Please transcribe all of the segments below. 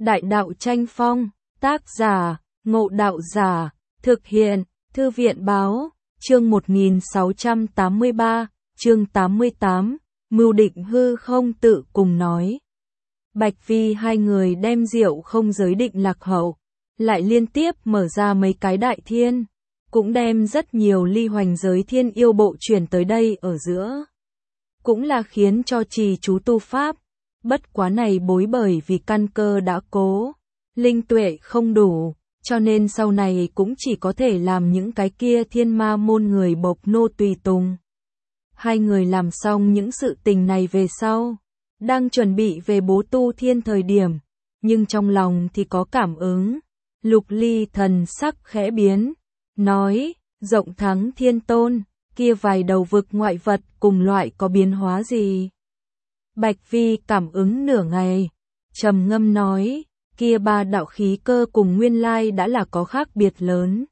Đại đạo tranh phong, tác giả, Ngộ Đạo Giả, thực hiện, Thư viện báo, chương 1683, chương 88, mưu định hư không tự cùng nói. Bạch Vi hai người đem rượu không giới định lạc hậu, lại liên tiếp mở ra mấy cái đại thiên, cũng đem rất nhiều ly hoành giới thiên yêu bộ chuyển tới đây ở giữa. Cũng là khiến cho trì chú tu pháp, bất quá này bối bởi vì căn cơ đã cố, linh tuệ không đủ, cho nên sau này cũng chỉ có thể làm những cái kia thiên ma môn người bộc nô tùy tùng. Hai người làm xong những sự tình này về sau, đang chuẩn bị về bố tu thiên thời điểm, nhưng trong lòng thì có cảm ứng. Lục Ly thần sắc khẽ biến, nói, rộng thắng thiên tôn, kia vài đầu vực ngoại vật cùng loại có biến hóa gì? Bạch Vi cảm ứng nửa ngày, trầm ngâm nói, kia ba đạo khí cơ cùng nguyên lai đã là có khác biệt lớn.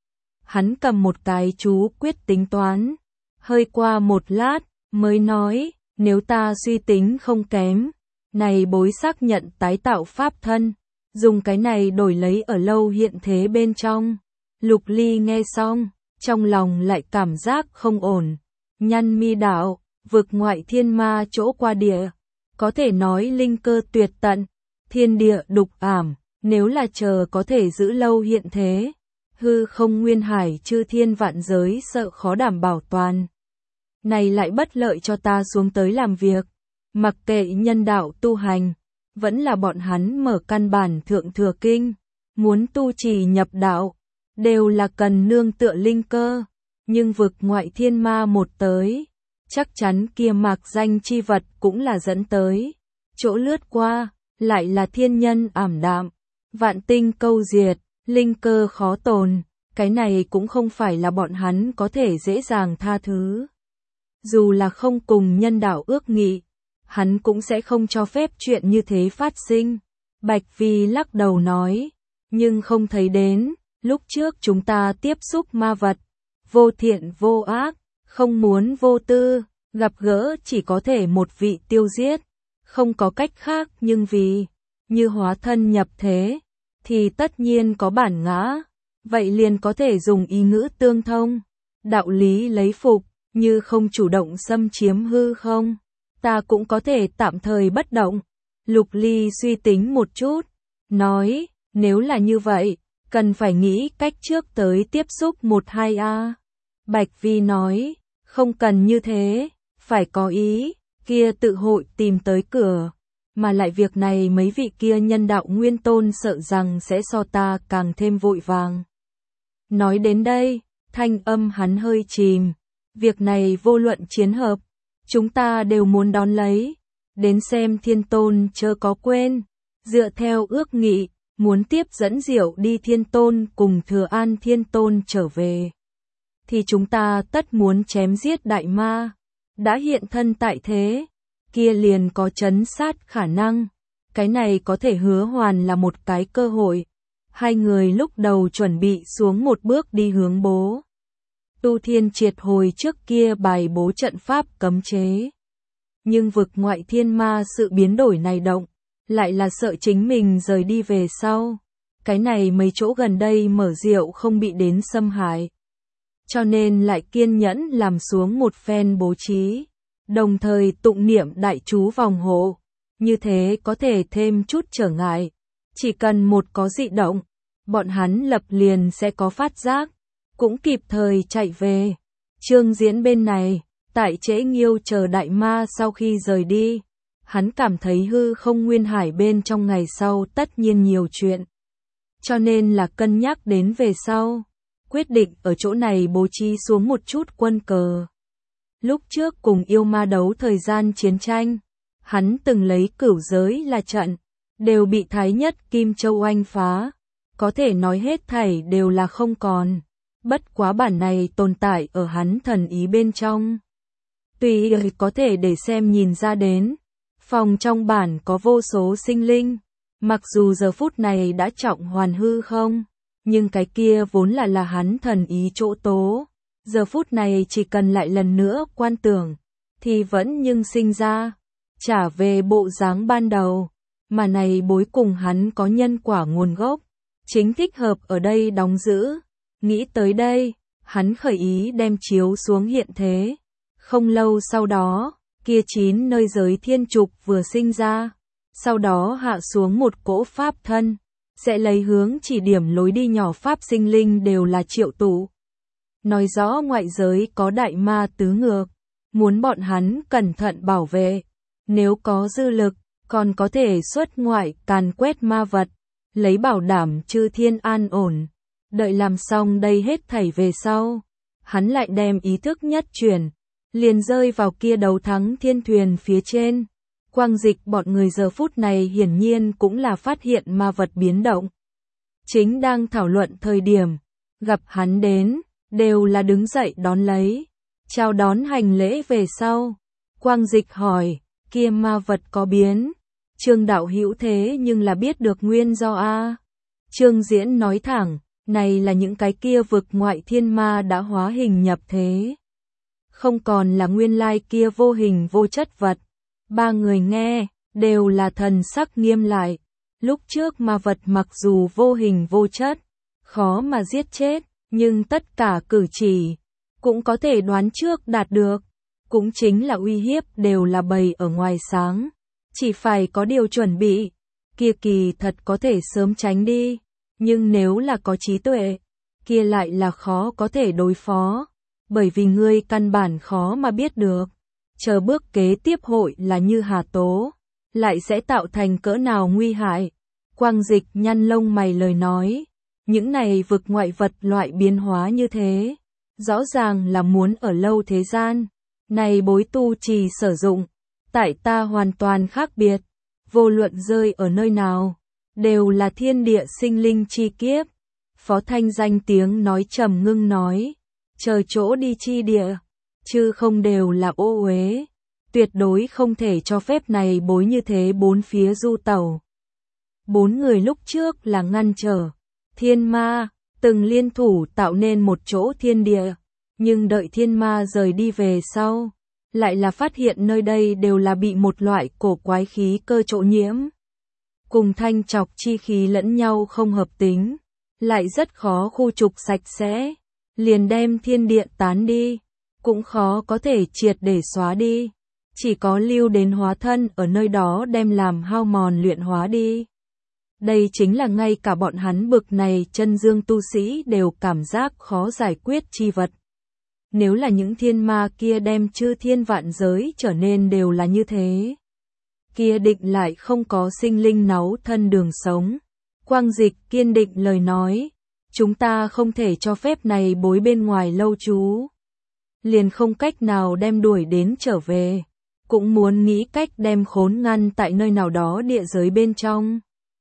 Hắn cầm một cái chú quyết tính toán, hơi qua một lát, mới nói, nếu ta suy tính không kém, này bối xác nhận tái tạo pháp thân, dùng cái này đổi lấy ở lâu hiện thế bên trong. Lục Ly nghe xong, trong lòng lại cảm giác không ổn, nhăn mi đạo, vực ngoại thiên ma chỗ qua địa, có thể nói linh cơ tuyệt tận, thiên địa đục ảm, nếu là chờ có thể giữ lâu hiện thế, hư không nguyên hải chư thiên vạn giới sợ khó đảm bảo toàn. Này lại bất lợi cho ta xuống tới làm việc, mặc kệ nhân đạo tu hành, vẫn là bọn hắn mở căn bản thượng thừa kinh, muốn tu trì nhập đạo, đều là cần nương tựa linh cơ, nhưng vực ngoại thiên ma một tới, chắc chắn kia mạc danh chi vật cũng là dẫn tới, chỗ lướt qua, lại là thiên nhân ảm đạm, vạn tinh câu diệt, linh cơ khó tồn, cái này cũng không phải là bọn hắn có thể dễ dàng tha thứ. Dù là không cùng nhân đạo ước nghị, hắn cũng sẽ không cho phép chuyện như thế phát sinh. Bạch Vi lắc đầu nói, nhưng không thấy đến, lúc trước chúng ta tiếp xúc ma vật, vô thiện vô ác, không muốn vô tư, gặp gỡ chỉ có thể một vị tiêu giết, không có cách khác, nhưng vì như hóa thân nhập thế, thì tất nhiên có bản ngã, vậy liền có thể dùng ý ngữ tương thông, đạo lý lấy phục, như không chủ động xâm chiếm hư không, ta cũng có thể tạm thời bất động. Lục Ly suy tính một chút, nói, nếu là như vậy, cần phải nghĩ cách trước tới tiếp xúc 1-2 Bạch Vi nói, không cần như thế, phải có ý, kia tự hội tìm tới cửa, mà lại việc này mấy vị kia nhân đạo nguyên tôn sợ rằng sẽ so ta càng thêm vội vàng. Nói đến đây, thanh âm hắn hơi chìm, việc này vô luận chiến hợp, chúng ta đều muốn đón lấy, đến xem thiên tôn chớ có quên, dựa theo ước nghị, muốn tiếp dẫn Diệu đi thiên tôn cùng Thừa An thiên tôn trở về, thì chúng ta tất muốn chém giết đại ma, đã hiện thân tại thế, kia liền có trấn sát khả năng, cái này có thể hứa hoàn là một cái cơ hội. Hai người lúc đầu chuẩn bị xuống một bước đi hướng bố tu thiên triệt hồi trước kia bài bố trận pháp cấm chế. Nhưng vực ngoại thiên ma sự biến đổi này động, lại là sợ chính mình rời đi về sau. Cái này mấy chỗ gần đây mở rượu không bị đến xâm hại. Cho nên lại kiên nhẫn làm xuống một phen bố trí, đồng thời tụng niệm đại chú vòng hộ. Như thế có thể thêm chút trở ngại. Chỉ cần một có dị động, bọn hắn lập liền sẽ có phát giác, cũng kịp thời chạy về. Trương Diễn bên này, tại Trễ Nghiêu chờ đại ma sau khi rời đi, hắn cảm thấy hư không nguyên hải bên trong ngày sau tất nhiên nhiều chuyện. Cho nên là cân nhắc đến về sau, quyết định ở chỗ này bố trí xuống một chút quân cờ. Lúc trước cùng yêu ma đấu thời gian chiến tranh, hắn từng lấy cửu giới là trận, đều bị Thái Nhất Kim Châu oanh phá, có thể nói hết thảy đều là không còn. Bất quá bản này tồn tại ở hắn thần ý bên trong. Tuy có thể để xem nhìn ra đến, phòng trong bản có vô số sinh linh, mặc dù giờ phút này đã trọng hoàn hư không, nhưng cái kia vốn là hắn thần ý chỗ tố. Giờ phút này chỉ cần lại lần nữa quan tưởng, thì vẫn nhưng sinh ra, trả về bộ dáng ban đầu. mà này bối cùng hắn có nhân quả nguồn gốc, chính thích hợp ở đây đóng giữ. Nghĩ tới đây, hắn khởi ý đem chiếu xuống hiện thế. Không lâu sau đó, kia 9 nơi giới thiên trục vừa sinh ra, sau đó hạ xuống một cỗ pháp thân, sẽ lấy hướng chỉ điểm lối đi nhỏ pháp sinh linh đều là triệu tụ. Nói rõ ngoại giới có đại ma tứ ngược, muốn bọn hắn cẩn thận bảo vệ, nếu có dư lực, còn có thể xuất ngoại càn quét ma vật, lấy bảo đảm chư thiên an ổn. Đợi làm xong đây hết thảy về sau, hắn lại đem ý thức nhất chuyển, liền rơi vào kia đấu thắng thiên thuyền phía trên. Quang Dịch bọn người giờ phút này hiển nhiên cũng là phát hiện ma vật biến động. Chính đang thảo luận thời điểm, gặp hắn đến, đều là đứng dậy đón lấy, chào đón hành lễ về sau. Quang Dịch hỏi, kia ma vật có biến? Trương đạo hữu thế nhưng là biết được nguyên do a. Trương Diễn nói thẳng, này là những cái kia vực ngoại thiên ma đã hóa hình nhập thế. Không còn là nguyên lai kia vô hình vô chất vật. Ba người nghe, đều là thần sắc nghiêm lại. Lúc trước ma vật mặc dù vô hình vô chất, khó mà giết chết, nhưng tất cả cử chỉ, cũng có thể đoán trước đạt được. Cũng chính là uy hiếp đều là bày ở ngoài sáng. Chỉ phải có điều chuẩn bị, kia kỳ thật có thể sớm tránh đi. Nhưng nếu là có trí tuệ, kia lại là khó có thể đối phó. Bởi vì ngươi căn bản khó mà biết được. Chờ bước kế tiếp hội là như hà tố, lại sẽ tạo thành cỡ nào nguy hại. Quang Dịch nhăn lông mày lời nói, những này vực ngoại vật loại biến hóa như thế, rõ ràng là muốn ở lâu thế gian. Này bối tu trì sử dụng, tại ta hoàn toàn khác biệt, vô luận rơi ở nơi nào, đều là thiên địa sinh linh chi kiếp. Phó Thanh Danh tiếng nói trầm ngưng nói, chờ chỗ đi chi địa, chứ không đều là ô uế, tuyệt đối không thể cho phép này bối như thế bốn phía du tẩu. Bốn người lúc trước là ngăn trở thiên ma, từng liên thủ tạo nên một chỗ thiên địa, nhưng đợi thiên ma rời đi về sau, lại là phát hiện nơi đây đều là bị một loại cổ quái khí cơ chỗ nhiễm. Cùng thanh trọc chi khí lẫn nhau không hợp tính, lại rất khó khu trục sạch sẽ, liền đem thiên địa tán đi, cũng khó có thể triệt để xóa đi, chỉ có lưu đến hóa thân ở nơi đó đem làm hao mòn luyện hóa đi. Đây chính là ngay cả bọn hắn bực này chân dương tu sĩ đều cảm giác khó giải quyết chi vật. Nếu là những thiên ma kia đem chư thiên vạn giới trở nên đều là như thế, kia định lại không có sinh linh náu thân đường sống. Quang Dịch kiên định lời nói, chúng ta không thể cho phép này bối bên ngoài lâu trú. Liền không cách nào đem đuổi đến trở về, cũng muốn nghĩ cách đem khốn ngăn tại nơi nào đó địa giới bên trong.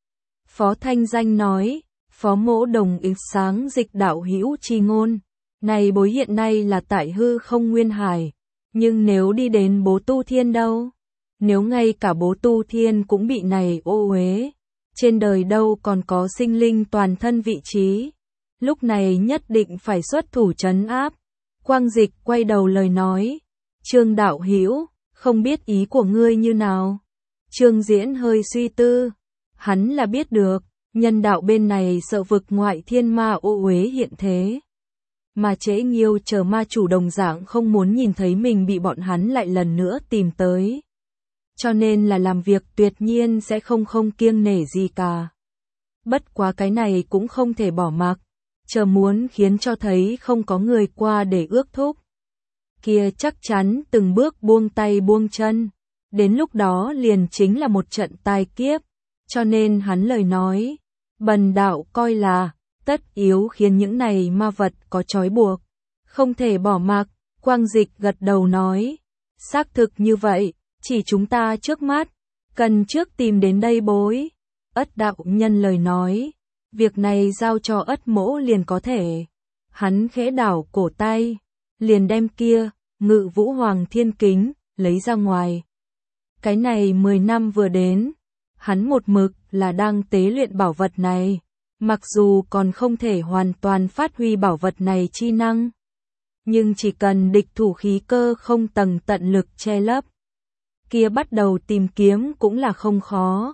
Phó Thanh Danh nói, Phó Mỗ đồng ý sáng Dịch đạo hữu chi ngôn. Này bối hiện nay là tại hư không nguyên hải, nhưng nếu đi đến bố tu thiên đâu? Nếu ngay cả bố tu thiên cũng bị này ô uế, trên đời đâu còn có sinh linh toàn thân vị trí, lúc này nhất định phải xuất thủ trấn áp. Quang Dịch quay đầu lời nói, Trương đạo hữu, không biết ý của ngươi như nào? Trương Diễn hơi suy tư, hắn là biết được, nhân đạo bên này sợ vực ngoại thiên ma ô uế hiện thế. Mà Trễ Nghiêu chờ ma chủ đồng dạng không muốn nhìn thấy mình bị bọn hắn lại lần nữa tìm tới. Cho nên là làm việc tuyệt nhiên sẽ không kiêng nể gì cả. Bất quá cái này cũng không thể bỏ mặc, chờ muốn khiến cho thấy không có người qua để ước thúc. Kia chắc chắn từng bước buông tay buông chân, đến lúc đó liền chính là một trận tai kiếp, cho nên hắn lời nói, bần đạo coi là tất yếu khiến những này ma vật có trói buộc, không thể bỏ mặc. Quang Dịch gật đầu nói, xác thực như vậy, chỉ chúng ta trước mắt, cần trước tìm đến đây bối. Ất đạo nhân lời nói, việc này giao cho Ất mỗ liền có thể. Hắn khẽ đảo cổ tay, liền đem kia, Ngự Vũ Hoàng Thiên Kính, lấy ra ngoài. Cái này 10 năm vừa đến, hắn một mực là đang tế luyện bảo vật này. Mặc dù còn không thể hoàn toàn phát huy bảo vật này chi năng, nhưng chỉ cần địch thủ khí cơ không tầng tận lực che lấp, kia bắt đầu tìm kiếm cũng là không khó.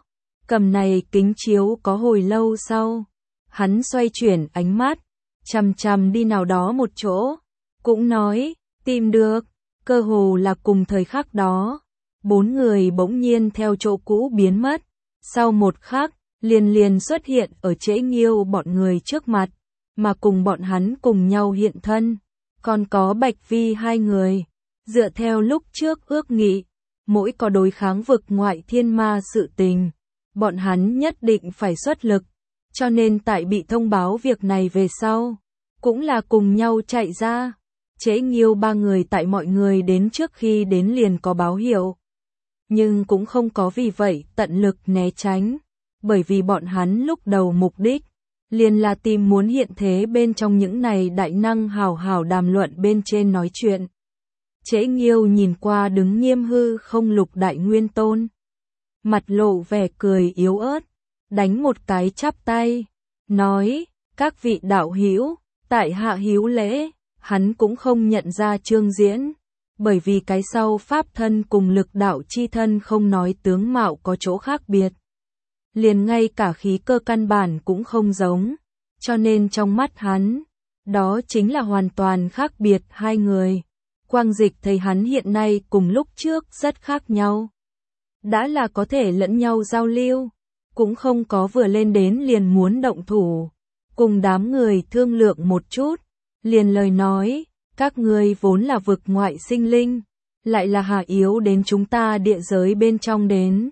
cầm này kính chiếu có hồi lâu sau, hắn xoay chuyển ánh mắt, chằm chằm đi nào đó một chỗ, cũng nói, tìm được, cơ hồ là cùng thời khắc đó, 4 người bỗng nhiên theo chỗ cũ biến mất, sau một khắc, liền xuất hiện ở Trễ Nghiêu bọn người trước mặt, mà cùng bọn hắn cùng nhau hiện thân, còn có Bạch Vi hai người, dựa theo lúc trước ước nghị, mỗi có đối kháng vực ngoại thiên ma sự tình, bọn hắn nhất định phải xuất lực, cho nên tại bị thông báo việc này về sau, cũng là cùng nhau chạy ra. Trễ Nghiêu 3 người tại mọi người đến trước khi đến liền có báo hiệu, nhưng cũng không có vì vậy tận lực né tránh, bởi vì bọn hắn lúc đầu mục đích liền là tìm muốn hiện thế bên trong những này đại năng hào hào đàm luận bên trên nói chuyện. Trễ Nghiêu nhìn qua đứng nghiêm hư không Lục Đại Nguyên Tôn, mặt lộ vẻ cười yếu ớt, đánh một cái chắp tay, nói: "Các vị đạo hữu, tại hạ hữu lễ." Hắn cũng không nhận ra Trương Diễn, bởi vì cái sau pháp thân cùng lực đạo chi thân không nói tướng mạo có chỗ khác biệt, liền ngay cả khí cơ căn bản cũng không giống, cho nên trong mắt hắn, đó chính là hoàn toàn khác biệt hai người. Quang Dịch thấy hắn hiện nay cùng lúc trước rất khác nhau, đã là có thể lẫn nhau giao lưu, cũng không có vừa lên đến liền muốn động thủ, cùng đám người thương lượng một chút, liền lời nói, các ngươi vốn là vực ngoại sinh linh, lại là hạ yếu đến chúng ta địa giới bên trong đến.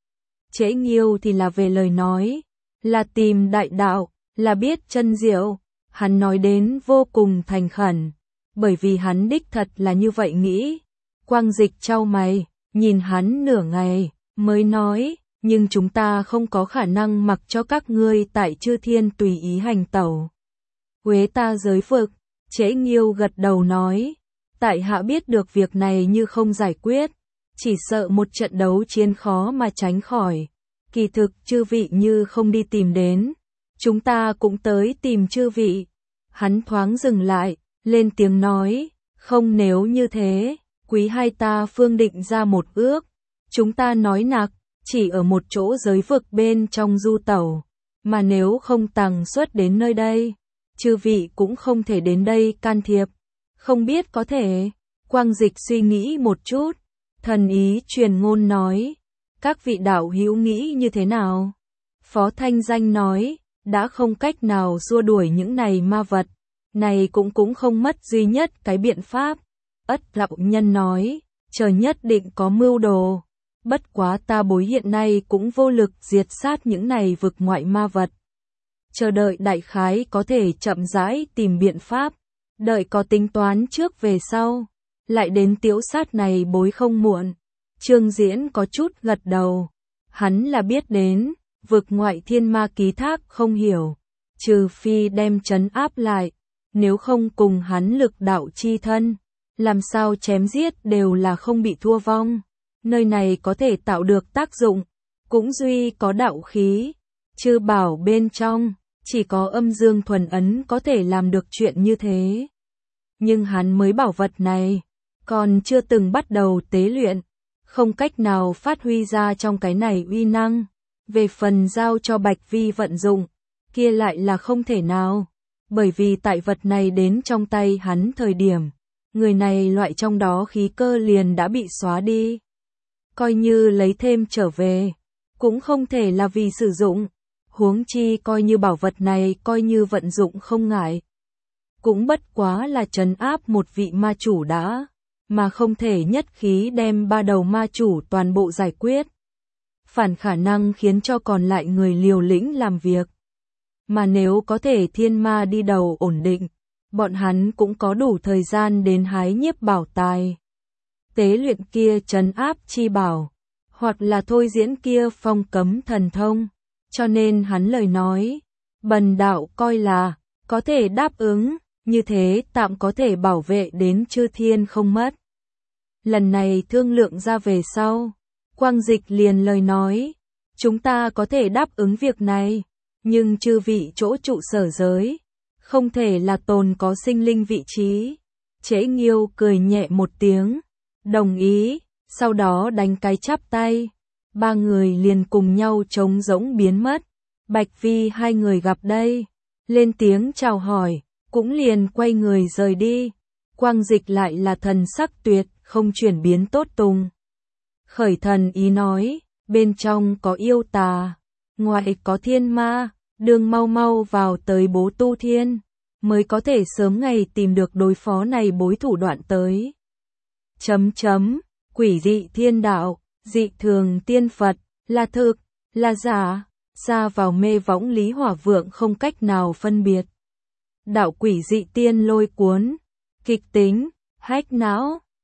Trễ Nghiêu thì là về lời nói, là tìm đại đạo, là biết chân diệu, hắn nói đến vô cùng thành khẩn, bởi vì hắn đích thật là như vậy nghĩ. Quang Dịch chau mày, nhìn hắn nửa ngày, mới nói, nhưng chúng ta không có khả năng mặc cho các ngươi tại Chư Thiên tùy ý hành tẩu. Quế ta giới vực, Trễ Nghiêu gật đầu nói, tại hạ biết được việc này như không giải quyết, chỉ sợ một trận đấu chiến khó mà tránh khỏi. Kỳ thực chư vị như không đi tìm đến, chúng ta cũng tới tìm chư vị. Hắn thoáng dừng lại, lên tiếng nói, không nếu như thế, quý hai ta phương định ra một ước, chúng ta nói nặc, chỉ ở một chỗ giới vực bên trong du tẩu, mà nếu không tàng xuất đến nơi đây, chư vị cũng không thể đến đây can thiệp, không biết có thể. Quang Dịch suy nghĩ một chút, thần ý truyền ngôn nói, các vị đạo hữu nghĩ như thế nào? Phó Thanh Danh nói, đã không cách nào xua đuổi những này ma vật, này cũng không mất duy nhất cái biện pháp. Ất Lão Nhân nói, trời nhất định có mưu đồ, bất quá ta bối hiện nay cũng vô lực diệt sát những này vực ngoại ma vật. Chờ đợi đại khái có thể chậm rãi tìm biện pháp, đợi có tính toán trước về sau, lại đến tiếu sát này bối không muộn. Trương Diễn có chút gật đầu, hắn là biết đến, vực ngoại thiên ma ký thác không hiểu, trừ phi đem trấn áp lại, nếu không cùng hắn lực đạo chi thân, làm sao chém giết đều là không bị thua vong, nơi này có thể tạo được tác dụng, cũng duy có đạo khí, chư bảo bên trong, chỉ có âm dương thuần ấn có thể làm được chuyện như thế. Nhưng hắn mới bảo vật này, còn chưa từng bắt đầu tế luyện, không cách nào phát huy ra trong cái này uy năng, về phần giao cho Bạch Vi vận dụng, kia lại là không thể nào, bởi vì tại vật này đến trong tay hắn thời điểm, người này loại trong đó khí cơ liền đã bị xóa đi. Coi như lấy thêm trở về, cũng không thể là vì sử dụng, huống chi coi như bảo vật này coi như vận dụng không ngại. Cũng bất quá là trấn áp một vị ma chủ đã, mà không thể nhất khí đem 3 đầu ma chủ toàn bộ giải quyết. Phản khả năng khiến cho còn lại người liều lĩnh làm việc. Mà nếu có thể thiên ma đi đầu ổn định, bọn hắn cũng có đủ thời gian đến hái nhiếp bảo tài. Tế luyện kia trấn áp chi bảo, hoặc là thôi diễn kia phong cấm thần thông. Cho nên hắn lời nói, bần đạo coi là, có thể đáp ứng, như thế tạm có thể bảo vệ đến Chư Thiên không mất. Lần này thương lượng ra về sau, Quang Dịch liền lời nói, chúng ta có thể đáp ứng việc này, nhưng chư vị chỗ trụ sở giới, không thể là tồn có sinh linh vị trí. Trễ Nghiêu cười nhẹ một tiếng, đồng ý, sau đó đánh cái chắp tay, ba người liền cùng nhau trống rỗng biến mất. Bạch Vi hai người gặp đây, lên tiếng chào hỏi, cũng liền quay người rời đi. Quang Dịch lại là thần sắc tuyệt, không chuyển biến tốt tùng. Khởi thần ý nói, bên trong có yêu tà, ngoài có thiên ma, đường mau mau vào tới bố tu thiên, mới có thể sớm ngày tìm được đối phó này bối thủ đoạn tới. Quỷ dị thiên đạo, dị thường tiên Phật, là thực, là giả, xa vào mê võng Lý Hỏa Vượng không cách nào phân biệt. Đạo quỷ dị tiên lôi cuốn, kịch tính, hách não,